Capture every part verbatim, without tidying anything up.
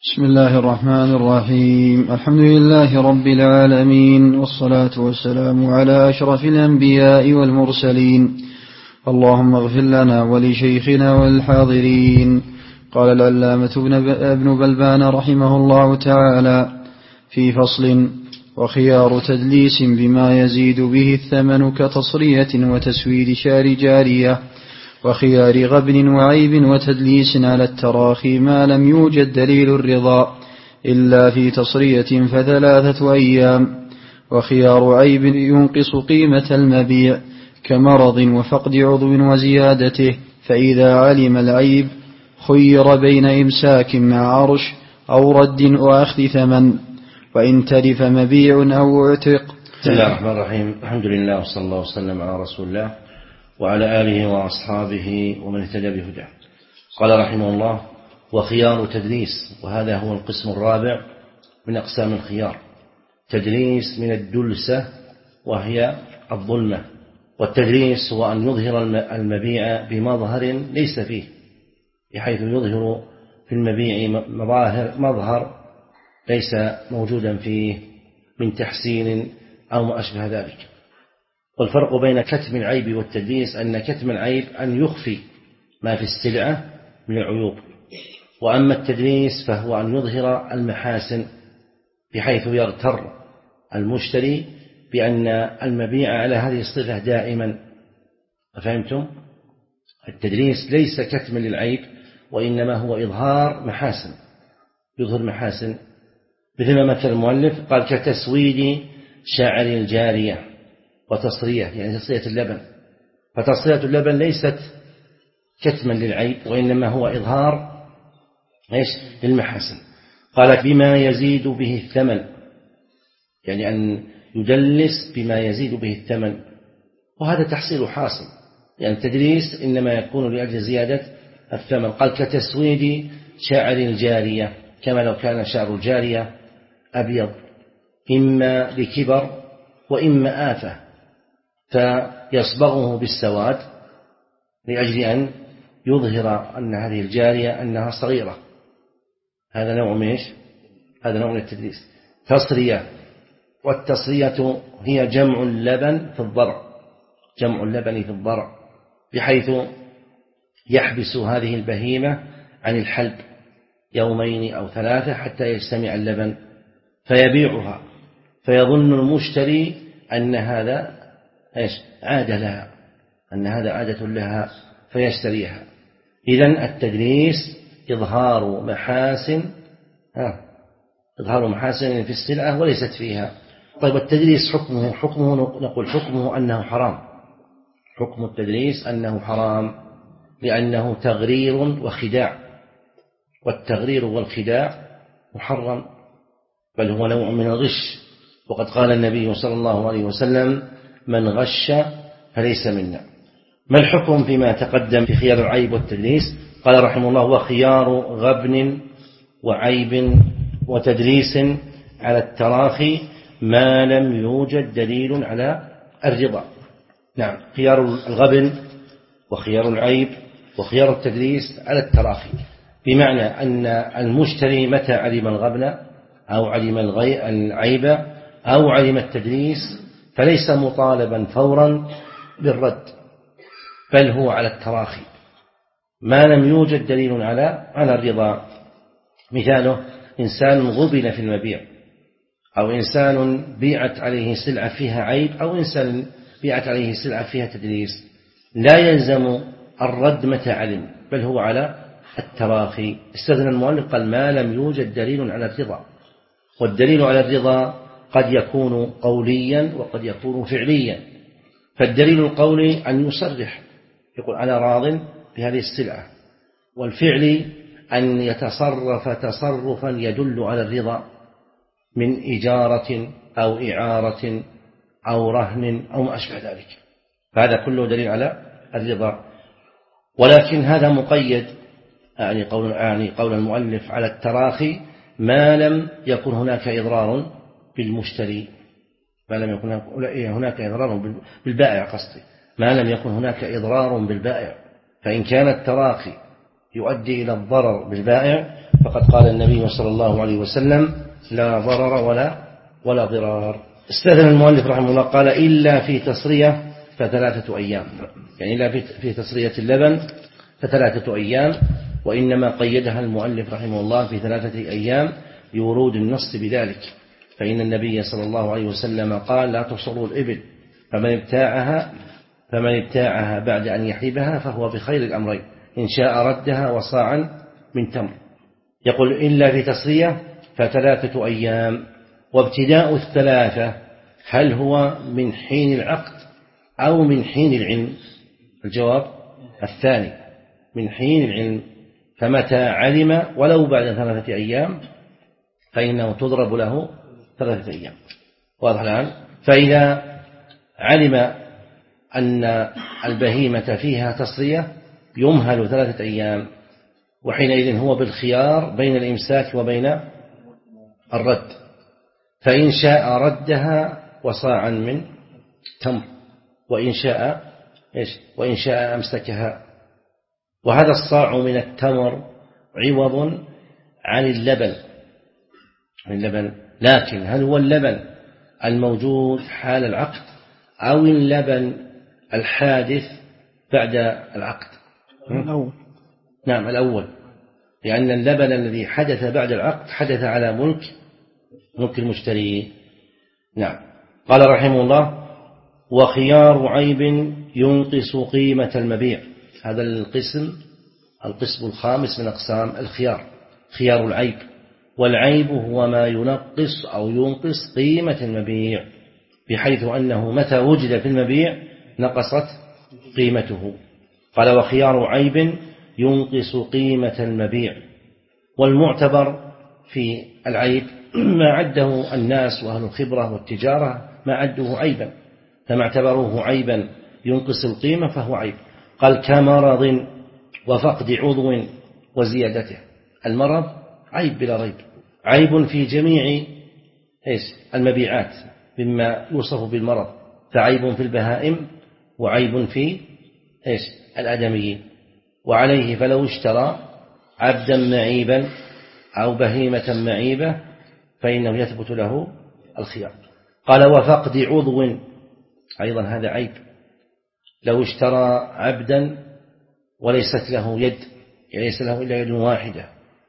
بسم الله الرحمن الرحيم. الحمد لله رب العالمين، والصلاة والسلام على أشرف الأنبياء والمرسلين. اللهم اغفر لنا ولشيخنا والحاضرين. قال العلامة ابن بلبان رحمه الله تعالى في فصل: وخيار تدليس بما يزيد به الثمن كتصرية وتسويد شار جارية، وخيار غبن وعيب وتدليس على التراخي ما لم يوجد دليل الرضا إلا في تصرية فثلاثة أيام، وخيار عيب ينقص قيمة المبيع كمرض وفقد عضو وزيادته، فإذا علم العيب خير بين إمساك مع عرش أو رد وأخذ ثمن، وإن تلف مبيع أو اعتق. بسم الله الرحمن الرحيم. الحمد لله وصلى الله وسلم على رسول الله وعلى آله وأصحابه ومن اهتدى بهداه. قال رحمه الله: وخيار تدليس، وهذا هو القسم الرابع من أقسام الخيار. تدليس من الدلسة وهي الظلمة، والتدليس هو أن يظهر المبيع بمظهر ليس فيه، بحيث يظهر في المبيع مظاهر مظهر ليس موجودا فيه من تحسين أو ما أشبه ذلك. والفرق بين كتم العيب والتدليس أن كتم العيب أن يخفي ما في السلعة من العيوب، وأما التدليس فهو أن يظهر المحاسن بحيث يغتر المشتري بأن المبيع على هذه الصفة دائما. فهمتم؟ التدليس ليس كتم للعيب، وإنما هو إظهار محاسن، يظهر محاسن، مثل ما مثل المؤلف قال: كتسويد شعر الجارية وتصرية، يعني تصرية اللبن. فتصرية اللبن ليست كتما للعيب، وإنما هو إظهار إيش؟ للمحاسن. قال: بما يزيد به الثمن، يعني أن يدلس بما يزيد به الثمن، وهذا تحصيل حاصل، يعني التدليس إنما يكون لأجل زيادة الثمن. قال: كتسويد شعر الجارية، كما لو كان شعر الجارية أبيض إما لكبر وإما آفة، فيصبغه بالسواد لأجل أن يظهر أن هذه الجارية أنها صغيرة. هذا نوع من إيش؟ هذا نوع من التدليس. تصرية، والتصرية هي جمع اللبن في الضرع، جمع اللبن في الضرع، بحيث يحبس هذه البهيمة عن الحلب يومين أو ثلاثة حتى يجتمع اللبن فيبيعها، فيظن المشتري أن هذا إيش؟ عادة لها، أن هذا عادة لها فيشتريها. إذن التدليس إظهار محاسن ها إظهار محاسن في السلعة وليست فيها. طيب، التدليس حكمه حكمه نقول حكمه أنه حرام. حكم التدليس أنه حرام، لأنه تغرير وخداع، والتغرير والخداع محرم، بل هو نوع من الغش. وقد قال النبي صلى الله عليه وسلم: من غش فليس منا. ما الحكم فيما تقدم في خيار العيب والتدليس؟ قال رحمه الله: وخيار غبن وعيب وتدليس على التراخي ما لم يوجد دليل على الرضا. نعم، خيار الغبن وخيار العيب وخيار التدليس على التراخي، بمعنى أن المشتري متى علم الغبن أو علم العيب أو علم التدليس فليس مطالبا فورا بالرد، بل هو على التراخي ما لم يوجد دليل على على الرضا. مثاله: إنسان غبن في المبيع، أو إنسان بيعت عليه سلعة فيها عيب، أو إنسان بيعت عليه سلعة فيها تدليس، لا يلزم الرد متى علم، بل هو على التراخي. استثنى المؤلف قال: ما لم يوجد دليل على الرضا. والدليل على الرضا قد يكون قوليا وقد يكون فعليا. فالدليل القولي أن يصرح، يقول: أنا راض بهذه السلعة. والفعل أن يتصرف تصرفا يدل على الرضا من إجارة أو إعارة أو رهن أو ما أشبه ذلك، فهذا كله دليل على الرضا. ولكن هذا مقيد، يعني قول, يعني قول المؤلف على التراخي ما لم يكن هناك إضرار بالمشتري، ما لم يكن هناك إضرار بالبائع، قصدي ما لم يكن هناك إضرار بالبائع. فإن كان التراخي يؤدي إلى الضرر بالبائع فقد قال النبي صلى الله عليه وسلم لا ضرر ولا ولا ضرار. استثنى المؤلف رحمه الله قال إلا في تصرية فثلاثة أيام، يعني إلا في تصرية اللبن فثلاثة أيام، وإنما قيدها المؤلف رحمه الله في ثلاثة أيام بورود النص بذلك، فإن النبي صلى الله عليه وسلم قال لا تصروا الإبل، فمن ابتاعها فمن ابتاعها بعد أن يحلبها فهو بخير الأمرين، إن شاء ردها وصاعا من تمر. يقول إلا في تصرية فثلاثة أيام. وابتداء الثلاثة هل هو من حين العقد أو من حين العلم؟ الجواب الثاني، من حين العلم. فمتى علم ولو بعد ثلاثة أيام فإنه تضرب له ثلاثة أيام. واضح الآن؟ فإذا علم أن البهيمة فيها تصرية يمهل ثلاثة أيام، وحينئذ هو بالخيار بين الإمساك وبين الرد، فإن شاء ردها وصاعا من تمر، وإن شاء إيش وإن شاء أمسكها. وهذا الصاع من التمر عوض عن اللبن عن اللبن لكن هل هو اللبن الموجود حال العقد أو اللبن الحادث بعد العقد؟ الأول. نعم الأول، لأن اللبن الذي حدث بعد العقد حدث على ملك ملك المشتري. نعم. قال رحمه الله وخيار عيب ينقص قيمة المبيع. هذا القسم القسم الخامس من أقسام الخيار، خيار العيب. والعيب هو ما ينقص أو ينقص قيمة المبيع، بحيث أنه متى وجد في المبيع نقصت قيمته. قال وخيار عيب ينقص قيمة المبيع. والمعتبر في العيب ما عده الناس وأهل الخبرة والتجارة ما عده عيبا، فما اعتبروه عيبا ينقص القيمة فهو عيب. قال كمرض وفقد عضو وزيادته. المرض عيب بلا ريب، عيب في جميع المبيعات مما يوصف بالمرض، فعيب في البهائم وعيب في الآدميين. وعليه فلو اشترى عبدا معيبا أو بهيمة معيبة فإنه يثبت له الخيار. قال وفقد عضو أيضا هذا عيب، لو اشترى عبدا وليست له يد، يعني ليس له إلا يد واحدة،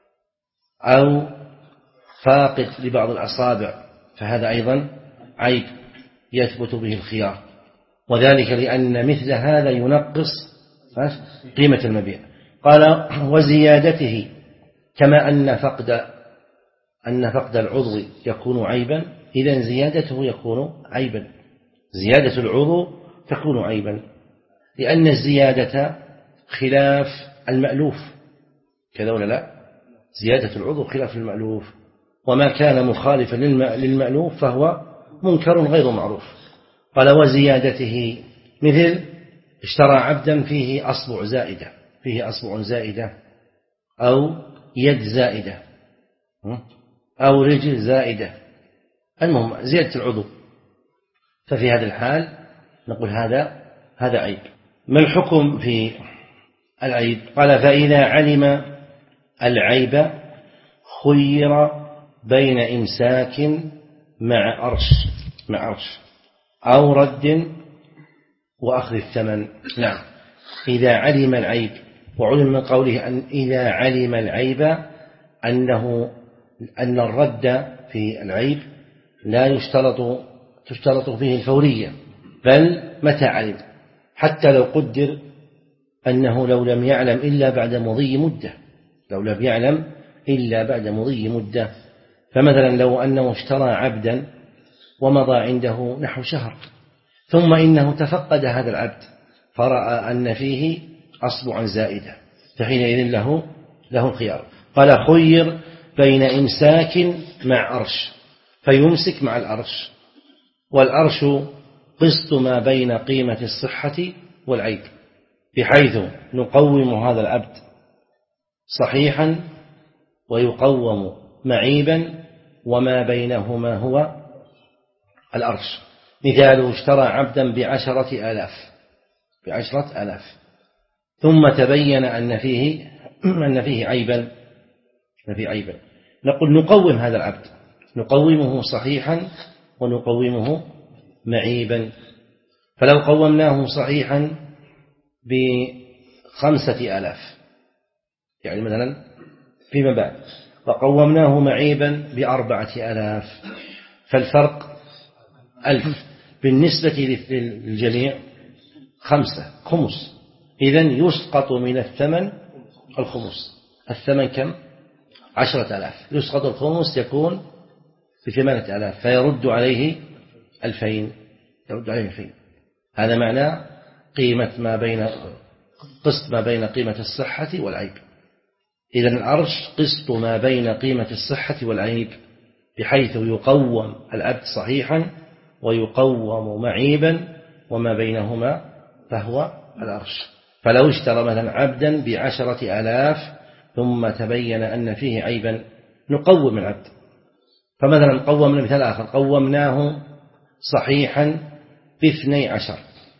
أو فاقد لبعض الأصابع، فهذا أيضا عيب يثبت به الخيار، وذلك لأن مثل هذا ينقص قيمة المبيع. قال وزيادته كما أن فقد أن فقد العضو يكون عيبا، إذن زيادته يكون عيبا، زيادة العضو تكون عيبا، لأن الزيادة خلاف المألوف، كذا ولا لا؟ زيادة العضو خلاف المألوف، وما كان مخالفا للمألوف فهو منكر غير معروف. قال وزيادته مثل اشترى عبدا فيه أصبع زائدة، فيه أصبع زائدة أو يد زائدة أو رجل زائدة، المهم زيادة العضو، ففي هذا الحال نقول هذا هذا عيب. ما الحكم في العيب؟ قال فإذا علم العيب خير بين إمساك مع أرش مع أرش أو رد وأخذ الثمن. نعم، إذا علم العيب، وعلم من قوله أن إذا علم العيب أنه أن الرد في العيب لا يشترط تشترط فيه الفورية، بل متى علم، حتى لو قدر أنه لو لم يعلم إلا بعد مضي مدة، لو لم يعلم إلا بعد مضي مدة. فمثلا لو أنه اشترى عبدا ومضى عنده نحو شهر، ثم إنه تفقد هذا العبد فرأى أن فيه أصبعا زائدة، فحينئذ له له الخيار. قال خير بين إمساك مع أرش، فيمسك مع الأرش، والأرش قسط ما بين قيمة الصحة والعيب، بحيث نقوم هذا العبد صحيحا ويقوم معيبا، وما بينهما هو الأرش. مثال اشترى عبدا بعشرة آلاف بعشرة آلاف ثم تبين أن فيه أن فيه عيبا، ما في عيبا. نقول نقوم هذا العبد، نقومه صحيحا ونقومه معيبا. فلو قومناه صحيحا بخمسة آلاف يعني مثلا فيما بعد، وقومناه معيبا بأربعة آلاف، فالفرق ألف بالنسبة للجميع خمسة خمس. إذن يسقط من الثمن الخمس. الثمن كم؟ عشرة آلاف، يسقط الخمس يكون بثمانية آلاف، فيرد عليه ألفين، يرد عليه ألفين. هذا معنى قيمة ما بين قسط ما بين قيمة الصحة والعيب. إذن الأرش قسط ما بين قيمة الصحة والعيب، بحيث يقوم العبد صحيحا ويقوم معيبا، وما بينهما فهو الأرش. فلو اشترى مثلا عبدا بعشرة آلاف ثم تبين أن فيه عيبا نقوم العبد. فمثلا قومنا مثال آخر، قومناه صحيحا باثني عشر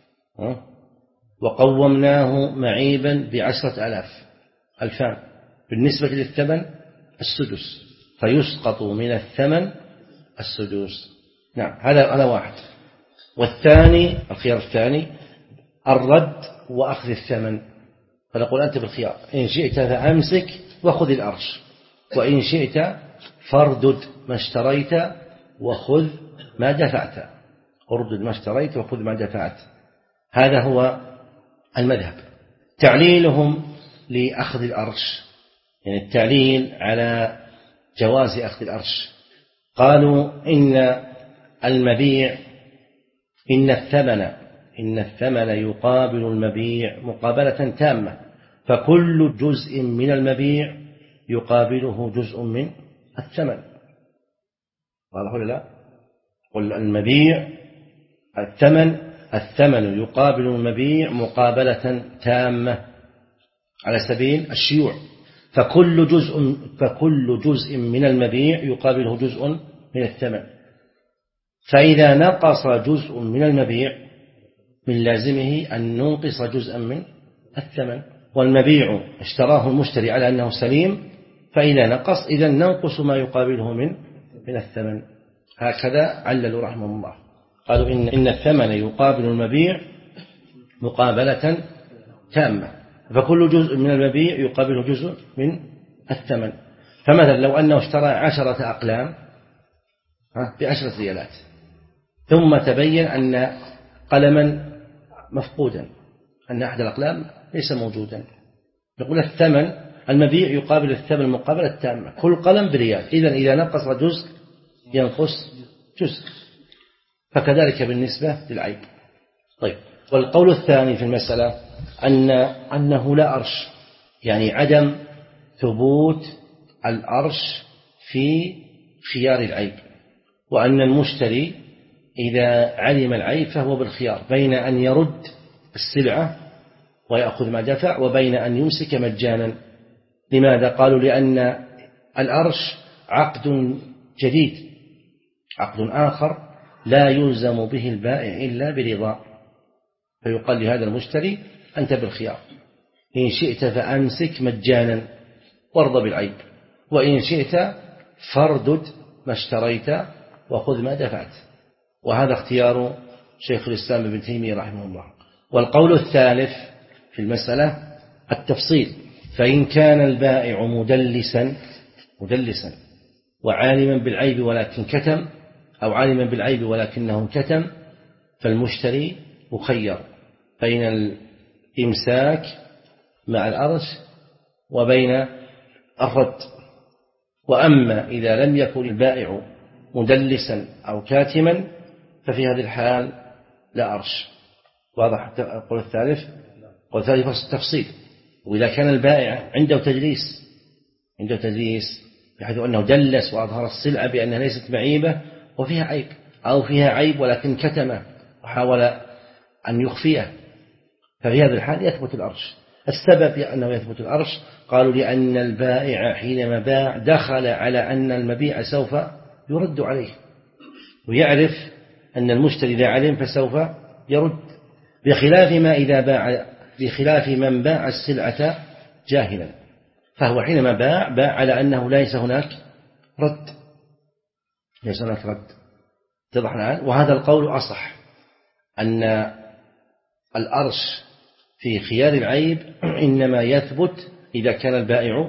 وقومناه معيبا بعشرة آلاف، ألفان، بالنسبة للثمن السدس، فيسقط من الثمن السدس. نعم، هذا هذا واحد. والثاني الخيار الثاني الرد وأخذ الثمن، فنقول أنت بالخيار، إن شئت فأمسك وخذ الأرش، وإن شئت فاردد ما اشتريت وخذ ما دفعت، اردد ما اشتريت وخذ ما دفعت. هذا هو المذهب. تعليلهم لأخذ الأرش، يعني التعليل على جواز أخذ الأرش، قالوا إن المبيع إن الثمن إن الثمن يقابل المبيع مقابلة تامة، فكل جزء من المبيع يقابله جزء من الثمن. واضح ولا لا؟ قل المبيع الثمن الثمن يقابل المبيع مقابلة تامة على سبيل الشيوع، فكل جزء فكل جزء من المبيع يقابله جزء من الثمن. فإذا نقص جزء من المبيع من لازمه أن ننقص جزءا من الثمن، والمبيع اشتراه المشتري على أنه سليم، فإذا نقص إذا ننقص ما يقابله من من الثمن. هكذا عللوا رحمه الله، قالوا إن إن الثمن يقابل المبيع مقابلة تامة، فكل جزء من المبيع يقابله جزء من الثمن. فمثلا لو أنه اشترى عشرة أقلام بعشرة ريالات، ثم تبين أن قلما مفقودا، أن أحد الأقلام ليس موجودا، نقول الثمن المبيع يقابل الثمن المقابلة التامة، كل قلم بريال، إذن إذا نقص جزء ينقص جزء. فكذلك بالنسبة للعيب. طيب، والقول الثاني في المسألة أن أنه لا أرش، يعني عدم ثبوت الأرش في خيار العيب، وأن المشتري إذا علم العيب فهو بالخيار بين أن يرد السلعة ويأخذ ما دفع وبين أن يمسك مجانا. لماذا؟ قالوا لأن الأرش عقد جديد، عقد آخر لا يلزم به البائع إلا برضا، فيقال لهذا المشتري أنت بالخيار، إن شئت فأمسك مجانا وارض بالعيب، وإن شئت فاردد ما اشتريت وخذ ما دفعت. وهذا اختيار شيخ الإسلام ابن تيمية رحمه الله. والقول الثالث في المسألة التفصيل، فإن كان البائع مدلسا مدلسا وعالما بالعيب ولكن كتم، أو عالما بالعيب ولكنه كتم، فالمشتري مخير بين الإمساك مع الأرش وبين الرد. وأما إذا لم يكن البائع مدلسا أو كاتما ففي هذه الحال لا أرش. واضح القول الثالث؟ القول الثالث تفصيل. وإذا كان البائع عنده تدليس عنده تدليس بحيث أنه دلس وأظهر السلعة بأنها ليست معيبة وفيها عيب، أو فيها عيب ولكن كتمه وحاول أن يخفيه، ففي هذا الحال يثبت الأرش. السبب أنه يثبت الأرش قالوا لأن البائع حينما باع دخل على أن المبيع سوف يرد عليه، ويعرف أن المشتري إذا علم فسوف يرد، بخلاف ما إذا باع بخلاف من باع السلعة جاهلا، فهو حينما باع باع على أنه ليس هناك رد، ليس هناك رد. اتضح الآن؟ وهذا القول أصح، أن الأرش في خيار العيب إنما يثبت إذا كان البائع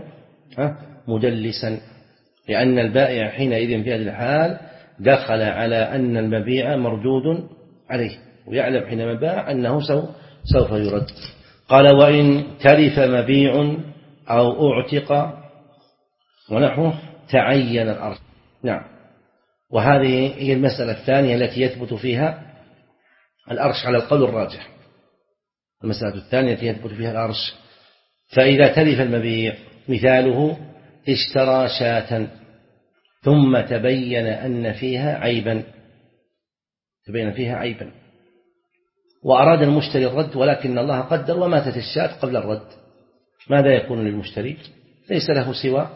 مدلسا، لأن البائع حينئذ في هذه الحال دخل على أن المبيع مردود عليه، ويعلم حينما باع أنه سوف يرد. قال وإن تلف مبيع أو أعتق ونحوه تعين الأرش. نعم. وهذه هي المسألة الثانية التي يثبت فيها الأرش على القول الراجح. المسألة الثانية التي يثبت فيها الأرش، فإذا تلف المبيع مثاله اشترى شاة ثم تبين أن فيها عيبا تبين فيها عيبا وأراد المشتري الرد، ولكن الله قدر وماتت الشاة قبل الرد، ماذا يكون للمشتري؟ ليس له سوى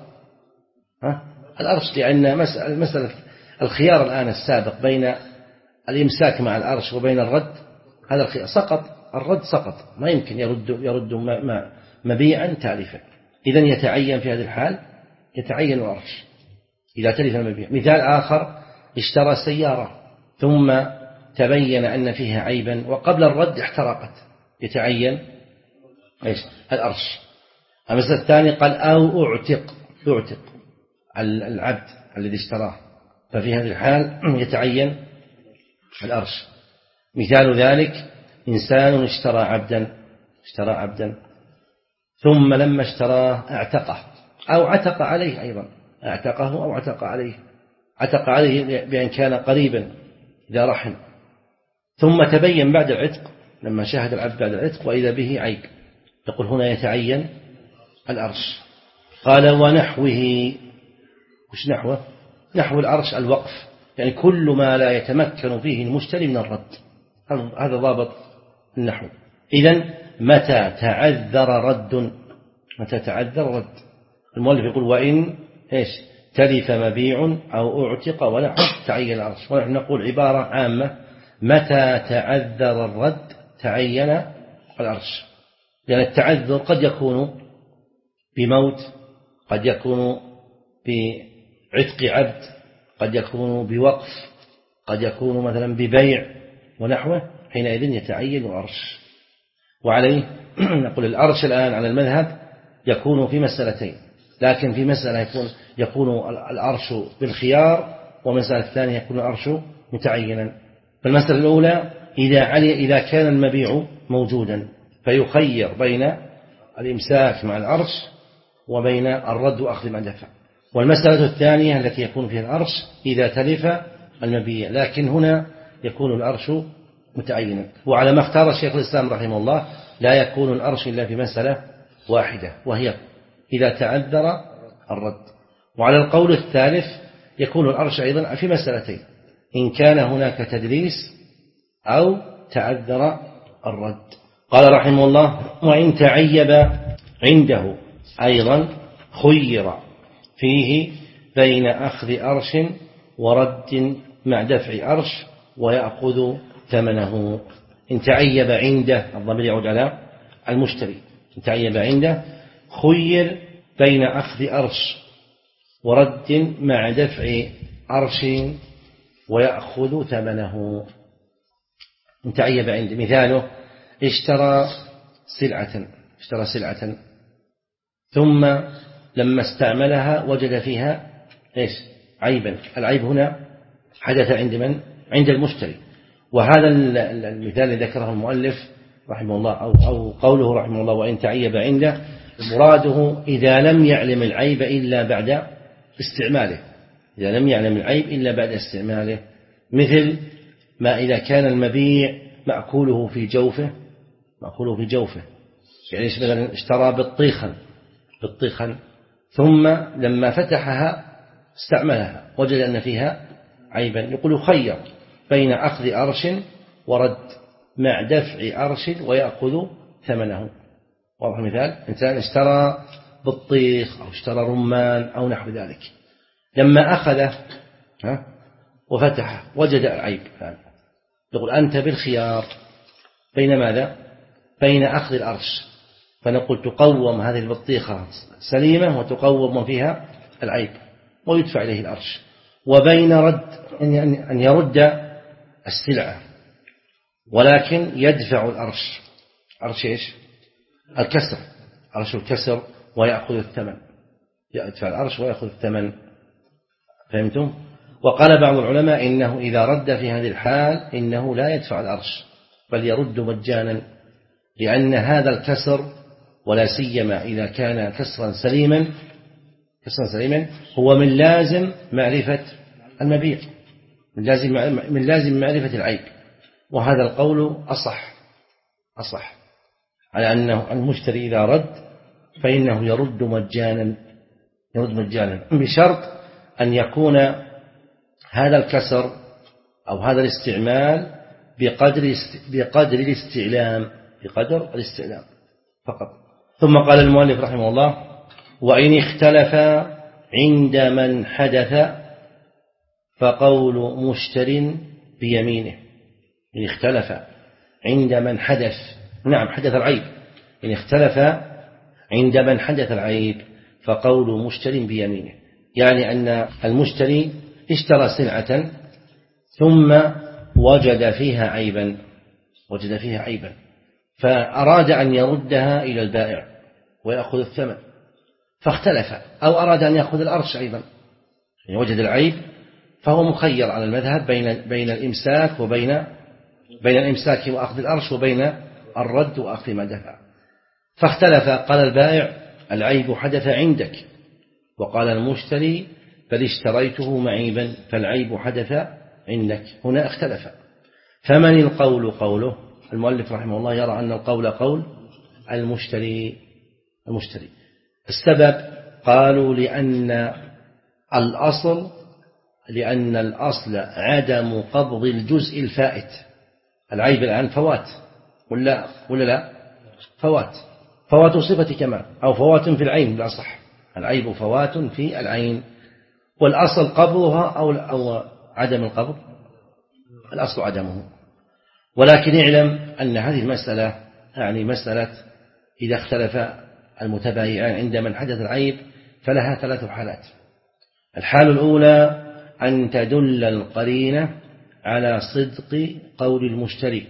الأرش، لأن مسألة الخيار الآن السابق بين الإمساك مع الأرش وبين الرد، هذا الخيار سقط، الرد سقط، ما يمكن يرد يرد مبيعا تالفا. إذن يتعين في هذه الحال يتعين الأرش إذا تلف المبيع. مثال آخر اشترى سيارة ثم تبين أن فيها عيبا وقبل الرد احترقت، يتعين ايش؟ الأرش. المثال الثاني قال أو أعتق يعتق العبد الذي اشتراه، ففي هذه الحال يتعين الأرش. مثال ذلك إنسان اشترى عبدا اشترى عبدا ثم لما اشتراه اعتقه أو عتق عليه، أيضا اعتقه أو عتق عليه، عتق عليه بأن كان قريبا إذا رحم، ثم تبين بعد العتق لما شاهد العبد بعد العتق وإذا به عيب، يقول هنا يتعين الأرش. قال ونحوه، وش نحوه؟ نحو الأرش الوقف، يعني كل ما لا يتمكن فيه المشتري من الرد، هذا ضابط النحو. إذن متى تعذر رد، متى تعذر رد، المؤلف يقول وإن إيش تلف مبيع أو أعتق ونحو تعين الأرش. ونحن نقول عبارة عامة متى تعذر الرد تعين الأرش، لأن التعذر قد يكون بموت، قد يكون بعتق عبد، قد يكون بوقف، قد يكون مثلا ببيع ونحوه، حينئذ يتعين الأرش. وعليه نقول الأرش الآن على المذهب يكون في مسألتين، لكن في مسألة يكون يكون الأرش بالخيار، ومسألة الثانية يكون الأرش متعينا. فالمسألة الأولى إذا علي إذا كان المبيع موجودا فيخير بين الإمساك مع الأرش وبين الرد وأخذ ما دفع. والمسألة الثانية التي يكون فيها الأرش إذا تلف المبيع، لكن هنا يكون الأرش متعينا. وعلى ما اختار الشيخ الإسلام رحمه الله لا يكون الأرش إلا في مسألة واحدة، وهي إذا تعذر الرد. وعلى القول الثالث يكون الأرش أيضا في مسألتين، إن كان هناك تدليس أو تعذر الرد. قال رحمه الله وإن تعيب عنده أيضا خير فيه بين أخذ أرش ورد مع دفع أرش ويأخذ ثمنه. إن تعيب عنده، الضمير يعود على المشتري، إن تعيب عنده خير بين أخذ أرش ورد مع دفع أرش ويأخذ ثمنه. إن تعيب عنده مثاله اشترى سلعة اشترى سلعة ثم لما استعملها وجد فيها إيش عيبا، العيب هنا حدث عند من؟ عند المشتري. وهذا المثال الذي ذكره المؤلف رحمه الله أو, أو قوله رحمه الله وإن تعيب عنده، مراده إذا لم يعلم العيب إلا بعد استعماله، إذا لم يعلم العيب إلا بعد استعماله، مثل ما إذا كان المبيع مأكوله في جوفه مأكوله في جوفه يعني مثلا اشترى بطيخا بطيخا ثم لما فتحها استعملها وجد أن فيها عيبا، يقول خير بين أخذ أرش ورد مع دفع أرش ويأخذ ثمنه. واضح المثال؟ إنسان اشترى بطيخ أو اشترى رمان أو نحو ذلك، لما أخذه وفتحه وجد العيب، يقول أنت بالخيار بين ماذا؟ بين أخذ الأرش فنقول تقوم هذه البطيخة سليمة وتقوم فيها العيب ويدفع إليه الأرش. وبين رد أن يرد السلعة ولكن يدفع الأرش، أرش إيش؟ الكسر، أرش الكسر ويأخذ الثمن، يدفع الأرش ويأخذ الثمن. فهمتم؟ وقال بعض العلماء إنه إذا رد في هذه الحال إنه لا يدفع الأرش بل يرد مجانا، لأن هذا الكسر ولا سيما إذا كان كسرا سليما كسرا سليما هو من لازم معرفة المبيع، من لازم من لازم معرفة العيب. وهذا القول أصح أصح على أنه المشتري إذا رد فإنه يرد مجانا يرد مجانا بشرط أن يكون هذا الكسر أو هذا الاستعمال بقدر بقدر الاستعلام بقدر الاستعلام فقط. ثم قال المؤلف رحمه الله: وإن اختلف عند من حدث فقول مشتر بيمينه. إن اختلف عند من حدث، نعم حدث العيب، إن اختلف عند من حدث العيب فقول مشتر بيمينه، يعني أن المشتري اشترى سلعة ثم وجد فيها عيبا وجد فيها عيبا فأراد أن يردها إلى البائع ويأخذ الثمن، فاختلف، أو أراد أن يأخذ الأرش أيضا، يعني وجد العيب فهو مخير على المذهب بين بين الإمساك وبين بين الإمساك وأخذ الأرش وبين الرد وأخذ ما دفع. فاختلف، قال البائع: العيب حدث عندك، وقال المشتري: بل اشتريته معيبا فالعيب حدث عندك. هنا اختلف، فمن القول قوله؟ المؤلف رحمه الله يرى أن القول قول المشتري المشتري السبب قالوا لأن الأصل لأن الأصل عدم قبض الجزء الفائت. العيب الآن فوات ولا ولا لا؟ فوات فوات صفة كمال أو فوات في العين بالأصح، العيب فوات في العين، والأصل قبضها أو أو عدم القبض، الأصل عدمه. ولكن اعلم أن هذه المسألة يعني مسألة إذا اختلف المتبايعان عند من حدث العيب فلها ثلاث حالات. الحال الأولى أن تدل القرينة على صدق قول المشتري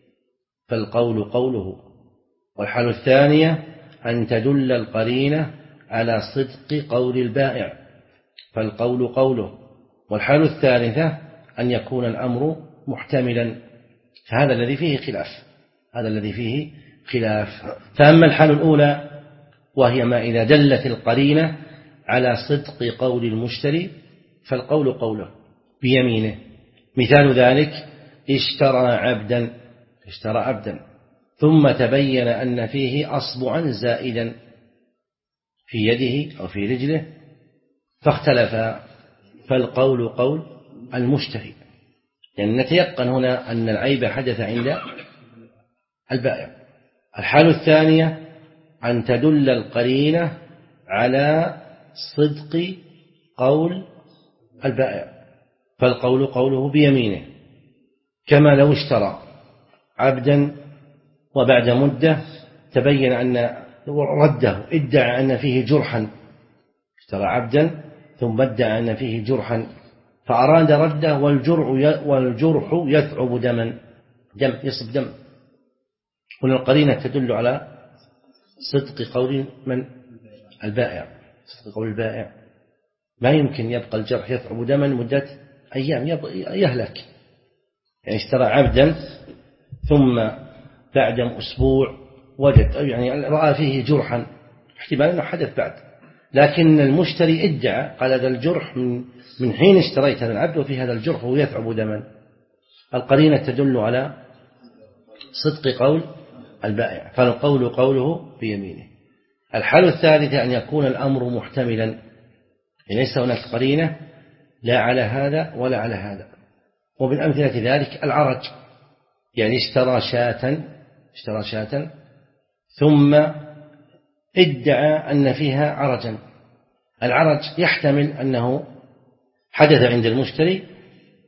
فالقول قوله، والحال الثانية أن تدل القرينة على صدق قول البائع فالقول قوله، والحال الثالثة أن يكون الأمر محتملا، فهذا الذي فيه خلاف هذا الذي فيه خلاف فأما الحال الأولى وهي ما إذا دلت القرينة على صدق قول المشتري فالقول قوله بيمينه. مثال ذلك: اشترى عبدا اشترى عبدا ثم تبين أن فيه أصبعا زائدا في يده أو في رجله فاختلف فالقول قول المشتري، يعني نتيقن هنا أن العيب حدث عند البائع. الحالة الثانية أن تدل القرينة على صدق قول البائع فالقول قوله بيمينه، كما لو اشترى عبدا وبعد مدة تبين أن رده ادعى أن فيه جرحا، اشترى عبدا ثم ادعى أن فيه جرحا فأراد رده والجرح والجرح يثعب دما دم يصب دم، هنا القرينة تدل على صدق قول من البائع صدق قول البائع، ما يمكن يبقى الجرح يثعب دما مدة أيام يهلك، يعني اشترى عبدا ثم بعد أسبوع وجد يعني رأى فيه جرحا احتمال أنه حدث بعد، لكن المشتري ادعى قال هذا الجرح من من حين اشتريت هذا العبد وفي هذا الجرح ويثعب دما، القرينة تدل على صدق قول البائع فالقول قوله بيمينه. الحالة الثالثة أن يكون الأمر محتملا، يعني ليس هناك قرينة لا على هذا ولا على هذا، ومن أمثلة ذلك العرج، يعني اشترى شاة اشترى شاة ثم ادعى أن فيها عرجا، العرج يحتمل أنه حدث عند المشتري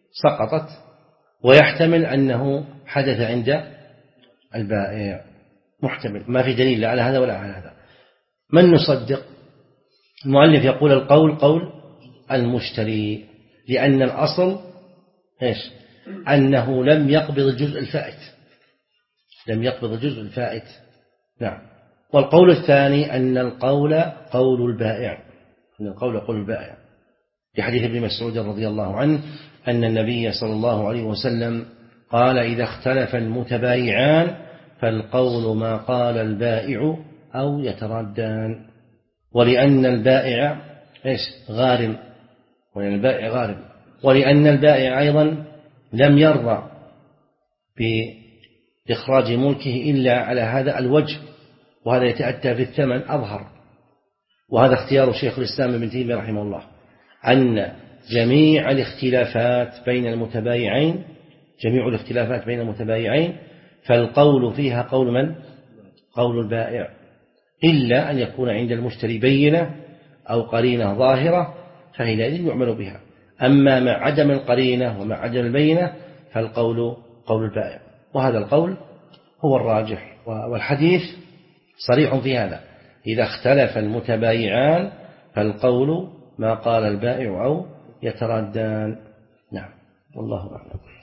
سقطت ويحتمل أنه حدث عند البائع محتمل، ما في دليل لا على هذا ولا على هذا. من نصدق؟ المؤلف يقول القول قول المشتري، لأن الأصل إيش؟ أنه لم يقبض الجزء الفائت، لم يقبض الجزء الفائت. نعم. والقول الثاني أن القول قول البائع، أن القول قول البائع، في حديث ابن مسعود رضي الله عنه أن النبي صلى الله عليه وسلم قال: إذا اختلف المتبايعان فالقول ما قال البائع أو يتردان. ولأن البائع إيش؟ غارم، ولأن البائع غارم، ولأن البائع أيضا لم يرضى بإخراج ملكه إلا على هذا الوجه، وهذا يتأتى في الثمن أظهر. وهذا اختيار شيخ الإسلام ابن تيمية رحمه الله، أن جميع الاختلافات بين المتبايعين جميع الاختلافات بين المتبايعين فالقول فيها قول من؟ قول البائع، إلا أن يكون عند المشتري بينة أو قرينة ظاهرة فحينئذ يعمل بها. أما مع عدم القرينة ومع عدم البينة فالقول قول البائع، وهذا القول هو الراجح. والحديث صريح في هذا: إذا اختلف المتبايعان فالقول ما قال البائع أو يتردان. نعم، والله أعلم.